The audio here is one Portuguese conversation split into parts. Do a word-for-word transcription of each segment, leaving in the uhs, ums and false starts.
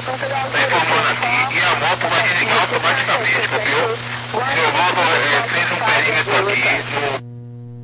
Está informando aqui, e a moto vai desligar automaticamente, copiou? Seu moto eh, fez um perímetro aqui no...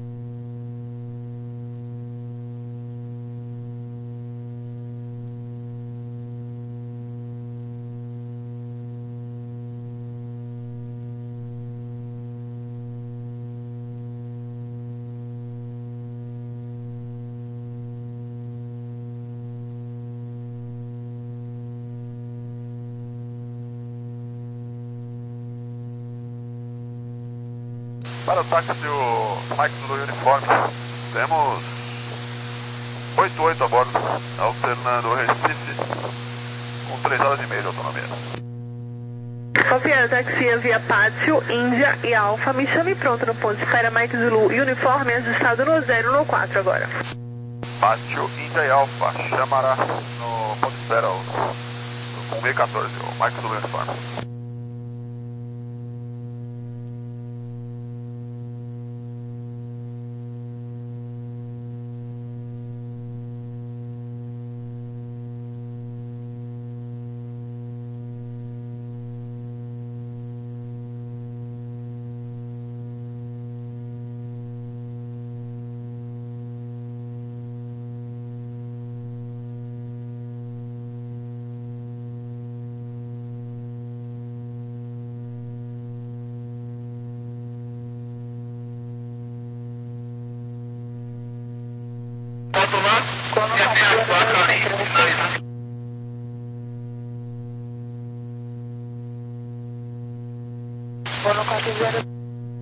Para o táxi, o Mike do uniforme, temos oito oito a bordo, alternando Recife com três horas e meia de autonomia. Copiando taxia via Pátio, Índia e Alfa, me chame pronto no ponto de espera Mike Zulu, uniforme ajustado no zero no quatro agora. Pátio, Índia e Alfa, chamará no ponto de espera com B quatorze, o Mike Zulu uniforme. Bono quatro zero.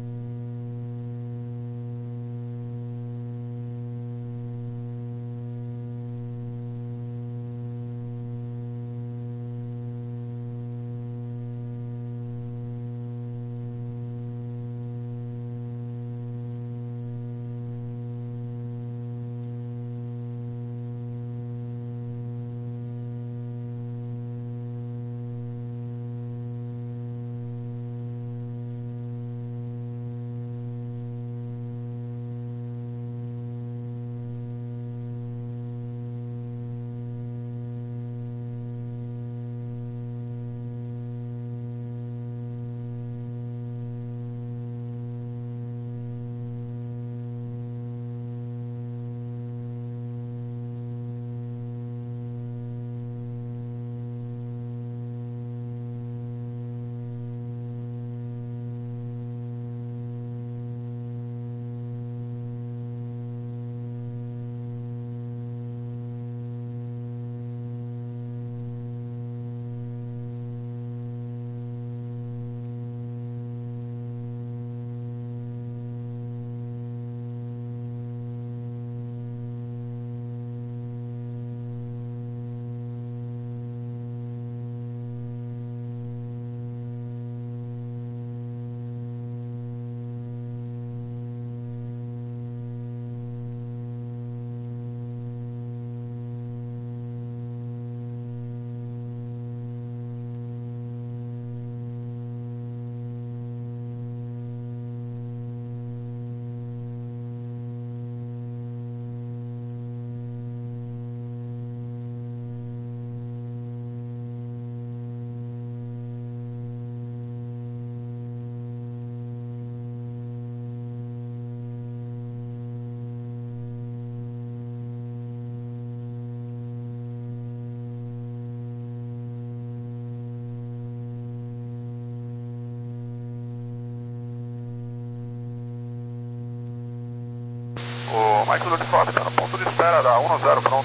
O Mike do uniforme está no ponto de espera da um zero pronto.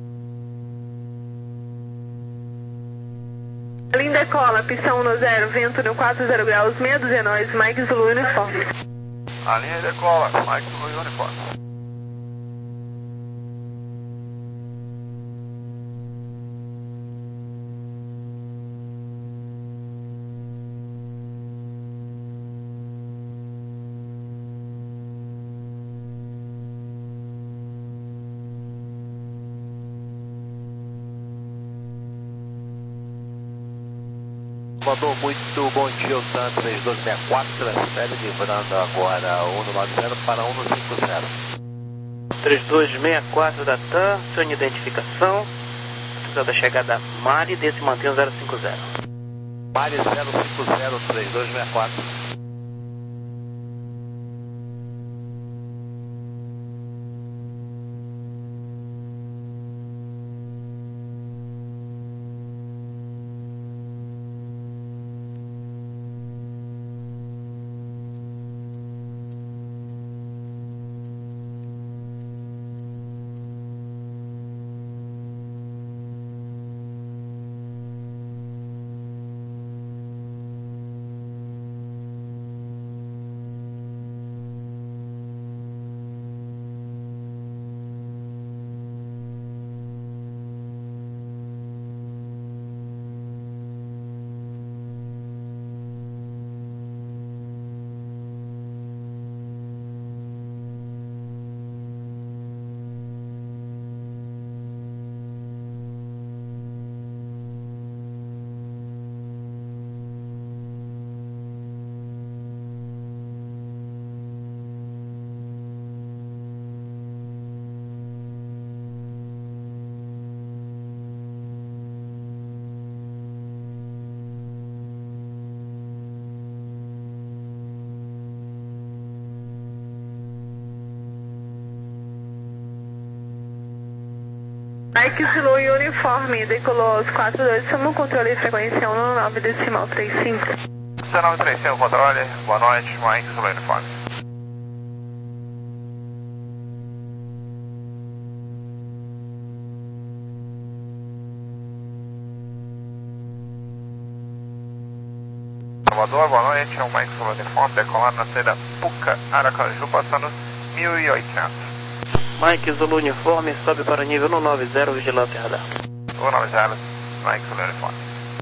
Linda cola, pista um zero, vento no quatro zero graus, meia dúzia nós, Mike Zulu uniforme. A linha decola, Mike Zulu uniforme. Mandou muito bom dia, o TAM três dois seis quatro, transfere livrando agora um no nove zero para um no cinco zero. três dois seis quatro da TAM, sua identificação, da chegada Mari, desse mantém o zero cinco zero. Mari zero cinco zero três dois seis quatro. Mike Zulu e uniforme, decolou os quatro dois, somos controle de frequência um nove decimal trinta e cinco. um nove três cinco, controle, boa noite, Mike Zulu uniforme. Salvador, boa noite, é o Mike Zulu uniforme, decolar na saída Puca, Aracaju, passando mil e oitocentos. Mike Zulu uniforme, sobe para o nível um nove zero, vigilância radar. um nove zero, Mike Zulu uniforme.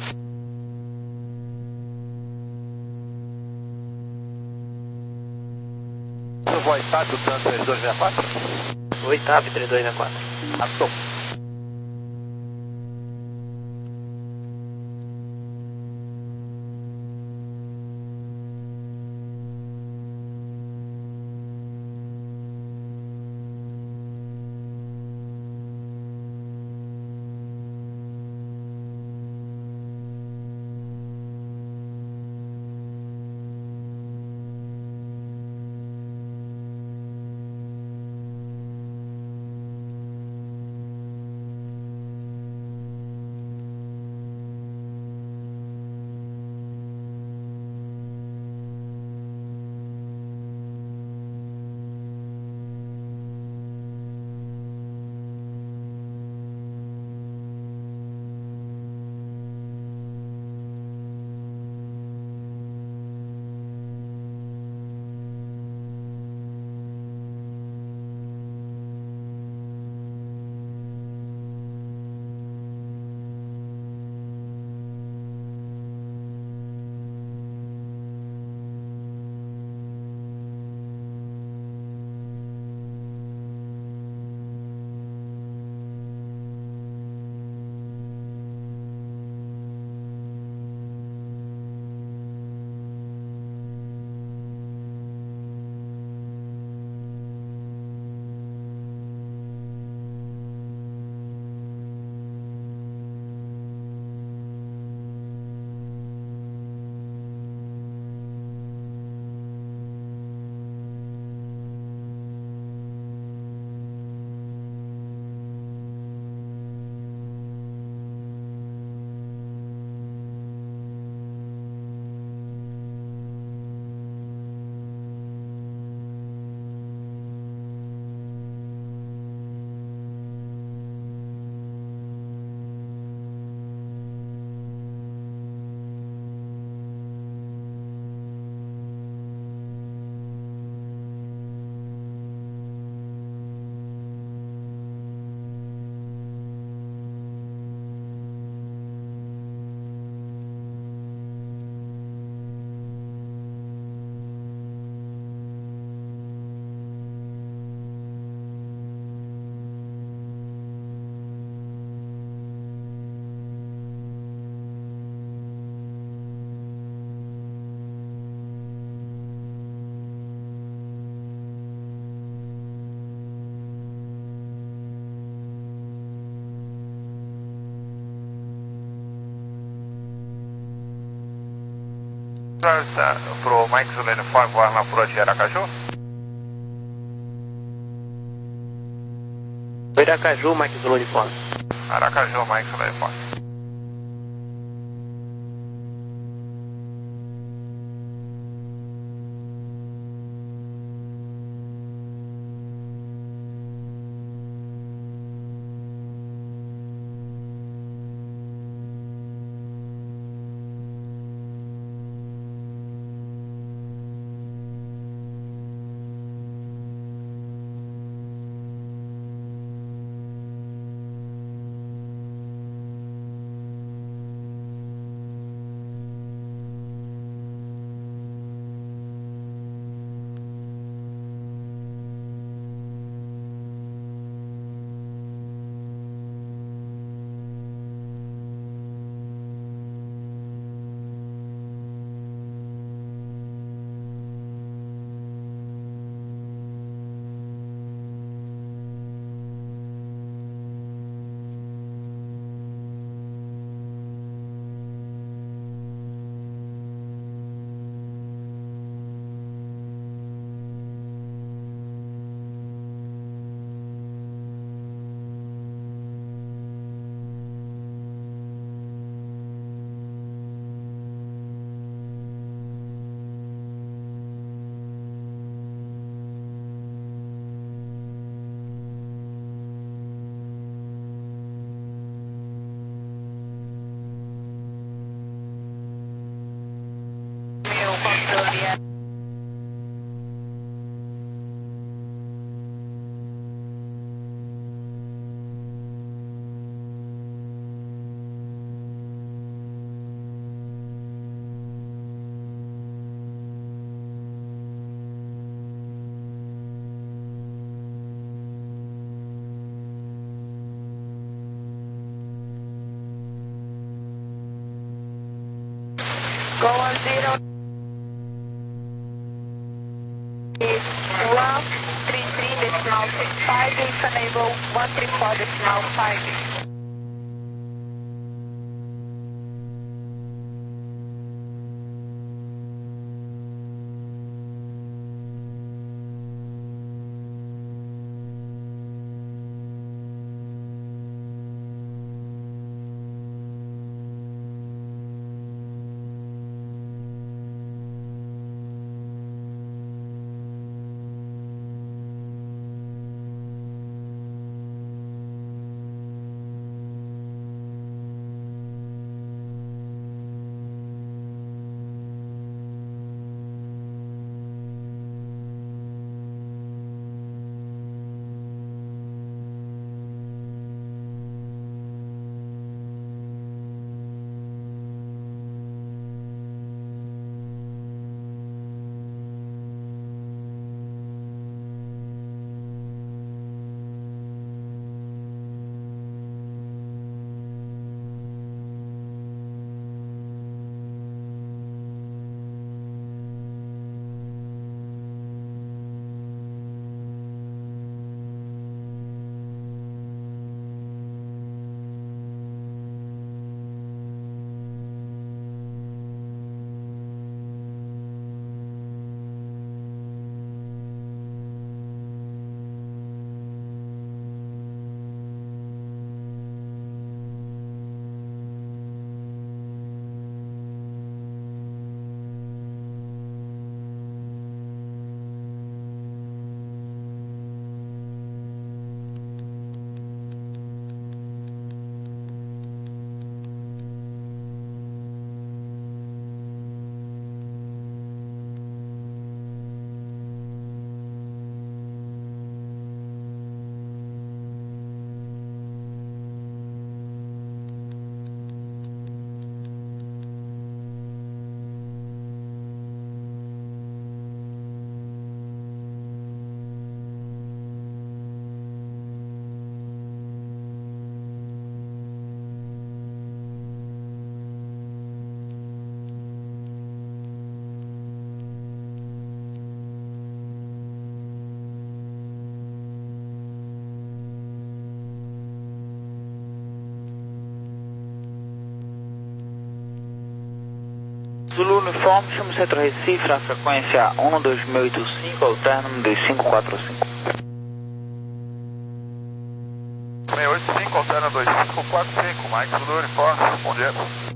Oitavo, três dois seis quatro. Oitavo, três dois seis quatro. Atom. Pro Mike Zulu Uniforme, voar na Pro de Aracaju? Aracaju, Mike Zulu Uniforme. Aracaju, Mike Zulu Uniforme. Go on zero. It's one three three decimal six five. It's enable one three four decimal five. Zulu Uniforme, chama o Centro Recife na frequência um dois mil oitenta e cinco, ao término de cinco quatro cinco. seis oito cinco, alterna dois cinco quatro cinco, Mike Zulu Uniforme, bom dia.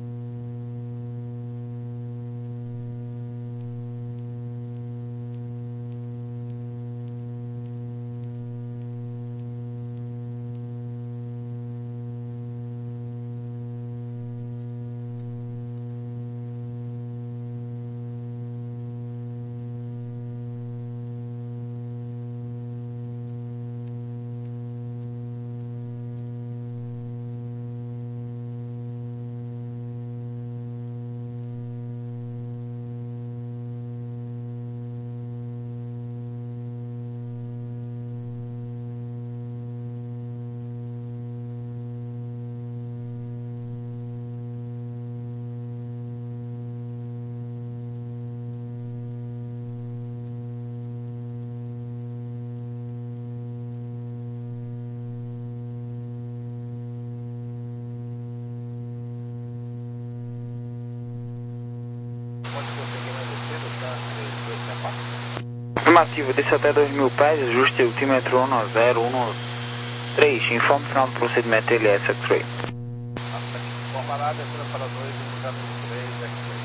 Afirmativo, desce até dois mil pés, ajuste altímetro um zero um três, informe final do procedimento L S X-Ray. Comparado para dois, zero três, X-Ray.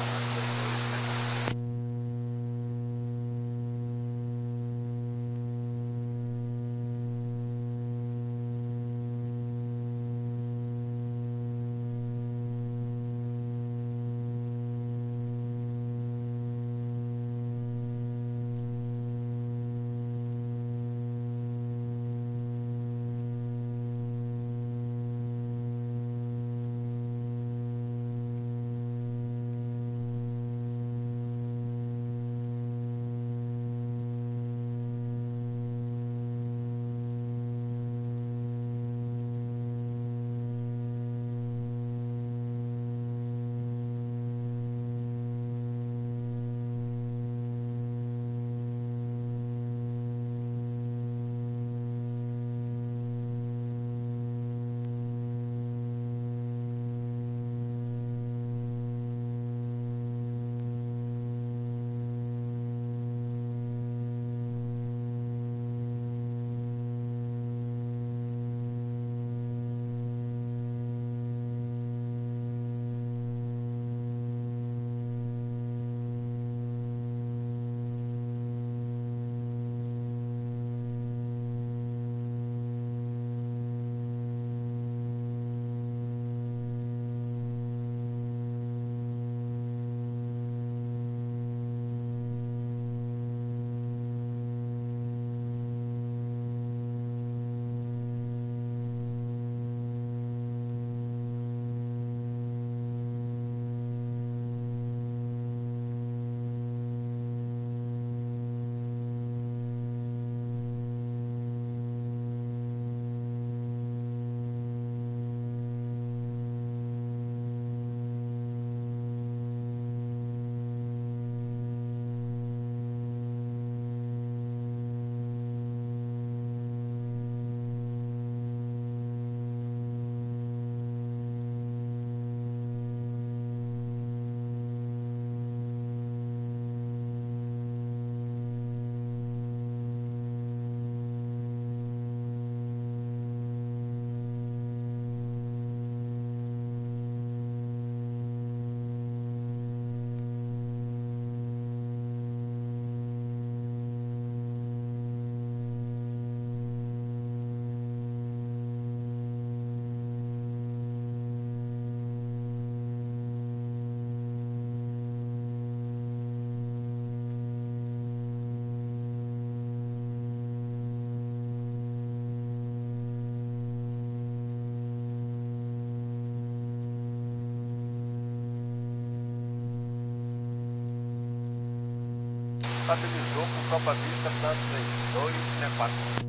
Estabilizou com Copa Vista para três dois seis quatro.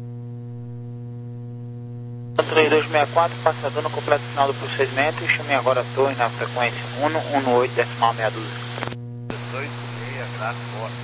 três dois seis quatro, passador no completo final do procedimento e chame agora a torre na frequência um um oito, decimal meia dúzia. dezoito seis, graças a Deus.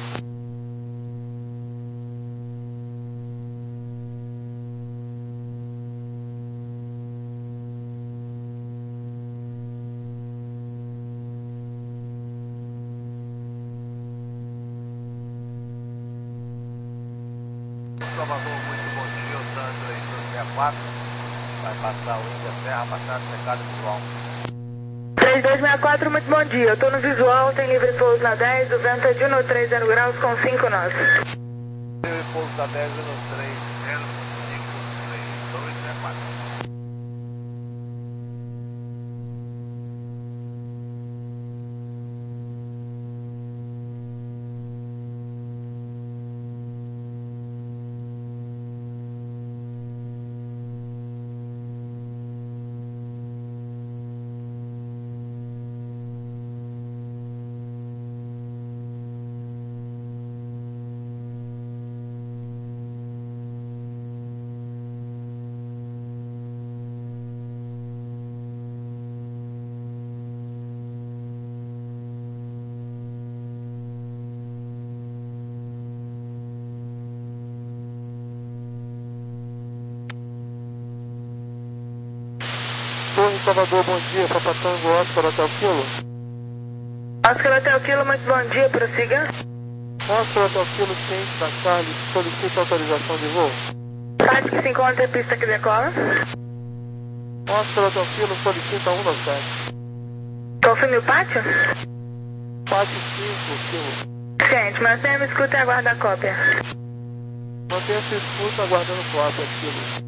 Salvador, muito bom dia, o TAM três dois seis quatro, vai passar o Índia Serra, passar a secada visual. três dois seis quatro, muito bom dia, eu tô no visual, tem livre pouso na dez, o vento é de um três zero graus com cinco nós. Livre pouso na dez, um três zero cinco três dois seis quatro. Torre Salvador, bom dia, Papa Tango, Oscar Hotel Kilo. Oscar Hotel Kilo, muito bom dia, prossiga. Oscar Hotel Kilo, ciente da Charlie, solicita autorização de voo. Pátio que se encontra, pista que decola. Oscar Hotel Kilo, solicita um nove sete. Confirme o pátio? Pátio cinco, Kilo. Gente, mantenha-me escuta e aguarda a cópia. Mantenha-se escuta, aguardando cópia, Kilo.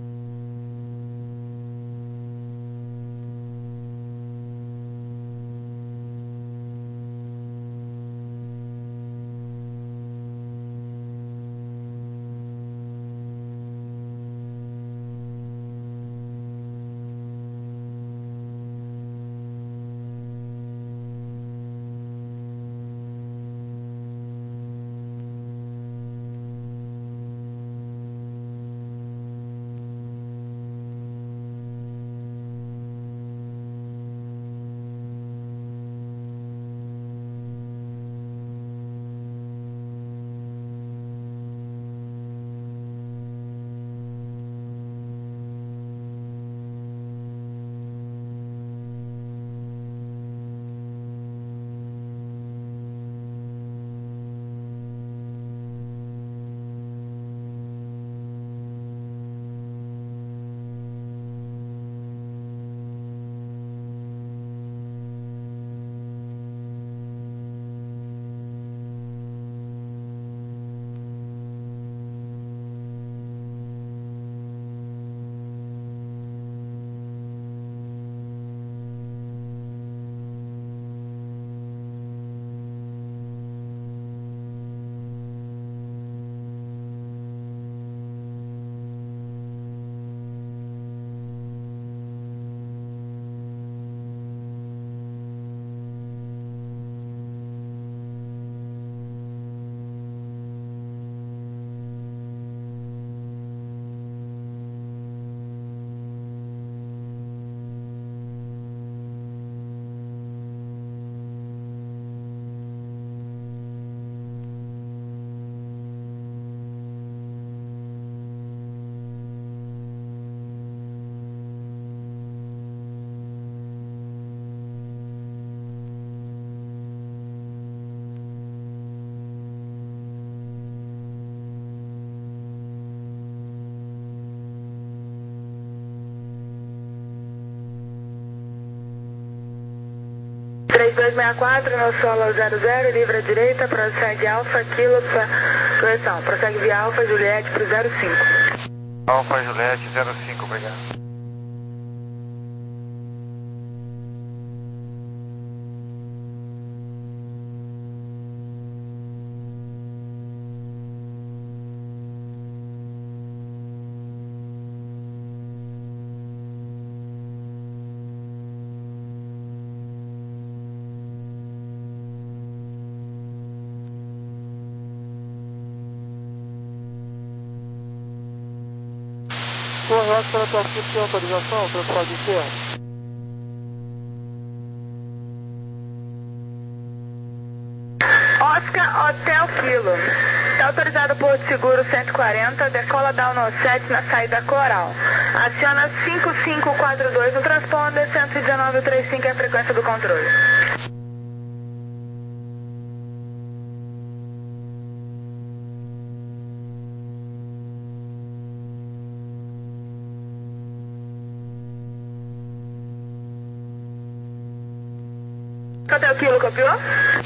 três dois seis quatro, no solo zero zero, livre à direita, prossegue Alfa, Kilo, pra... correção, prossegue via Alfa, Juliette pro zero cinco. Alfa Juliette zero cinco, obrigado. Torre Oscar Hotel Kilo, tem autorização, transporte interno. Oscar Hotel Kilo. Está autorizado Porto Seguro cento e quarenta, decola Down sete na saída Coral. Aciona cinco cinco quatro dois no transponder, cento e dezenove trinta e cinco é a frequência do controle. Hotel Kilo, copiou?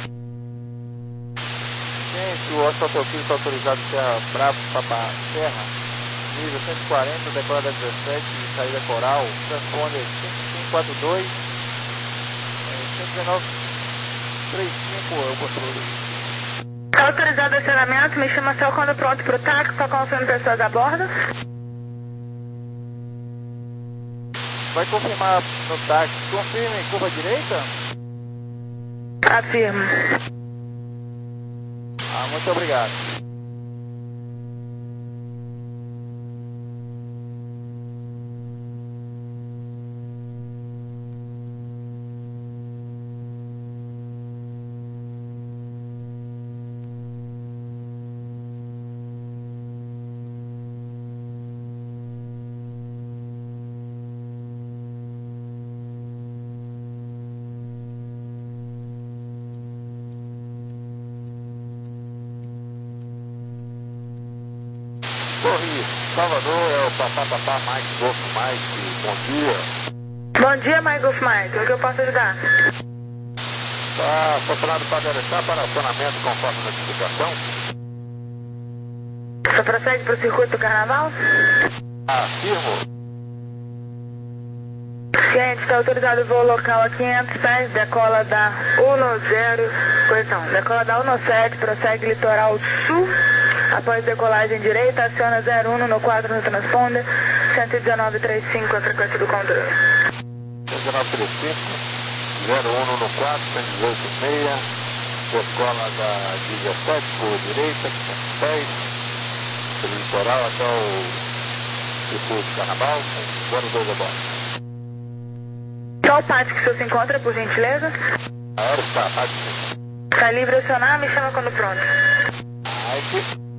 Gente, o Hotel Kilo está autorizado Serra Bravo, Papa Serra, nível cento e quarenta, decola da dezessete, saída coral, transponder cinco cinco quatro dois, cento e dezenove, trinta e cinco é o controle. Está autorizado o acionamento, me chama só quando pronto para o táxi, só confirme pessoas a bordo. Vai confirmar no táxi, confirme curva direita? Afirmo. Ah, muito obrigado. Torre, Salvador, é o Papá Papá Mike Golf Mike, bom dia. Bom dia, Mike Golf Mike, o que eu posso ajudar? Está soprado para alertar para acionamento conforme notificação? Você procede para o circuito do carnaval? Afirmo. Gente, está autorizado o voo local a quinhentos pés, decola da dezessete, correção, decola da dezessete, prossegue litoral sul. Após decolagem direita, aciona zero um no quatro no transponder, cento e dezenove trinta e cinco a frequência do controle. cento e dezenove trinta e cinco, zero um no quatro, cento e dezoito seis, decola da dezessete por direita, quinhentos pés, pelo litoral até o circuito de Carnaval, com zero dois a bordo. Qual o pátio que o senhor se encontra, por gentileza? A hora está, pátio. Está livre a acionar, me chama quando pronto. Mike.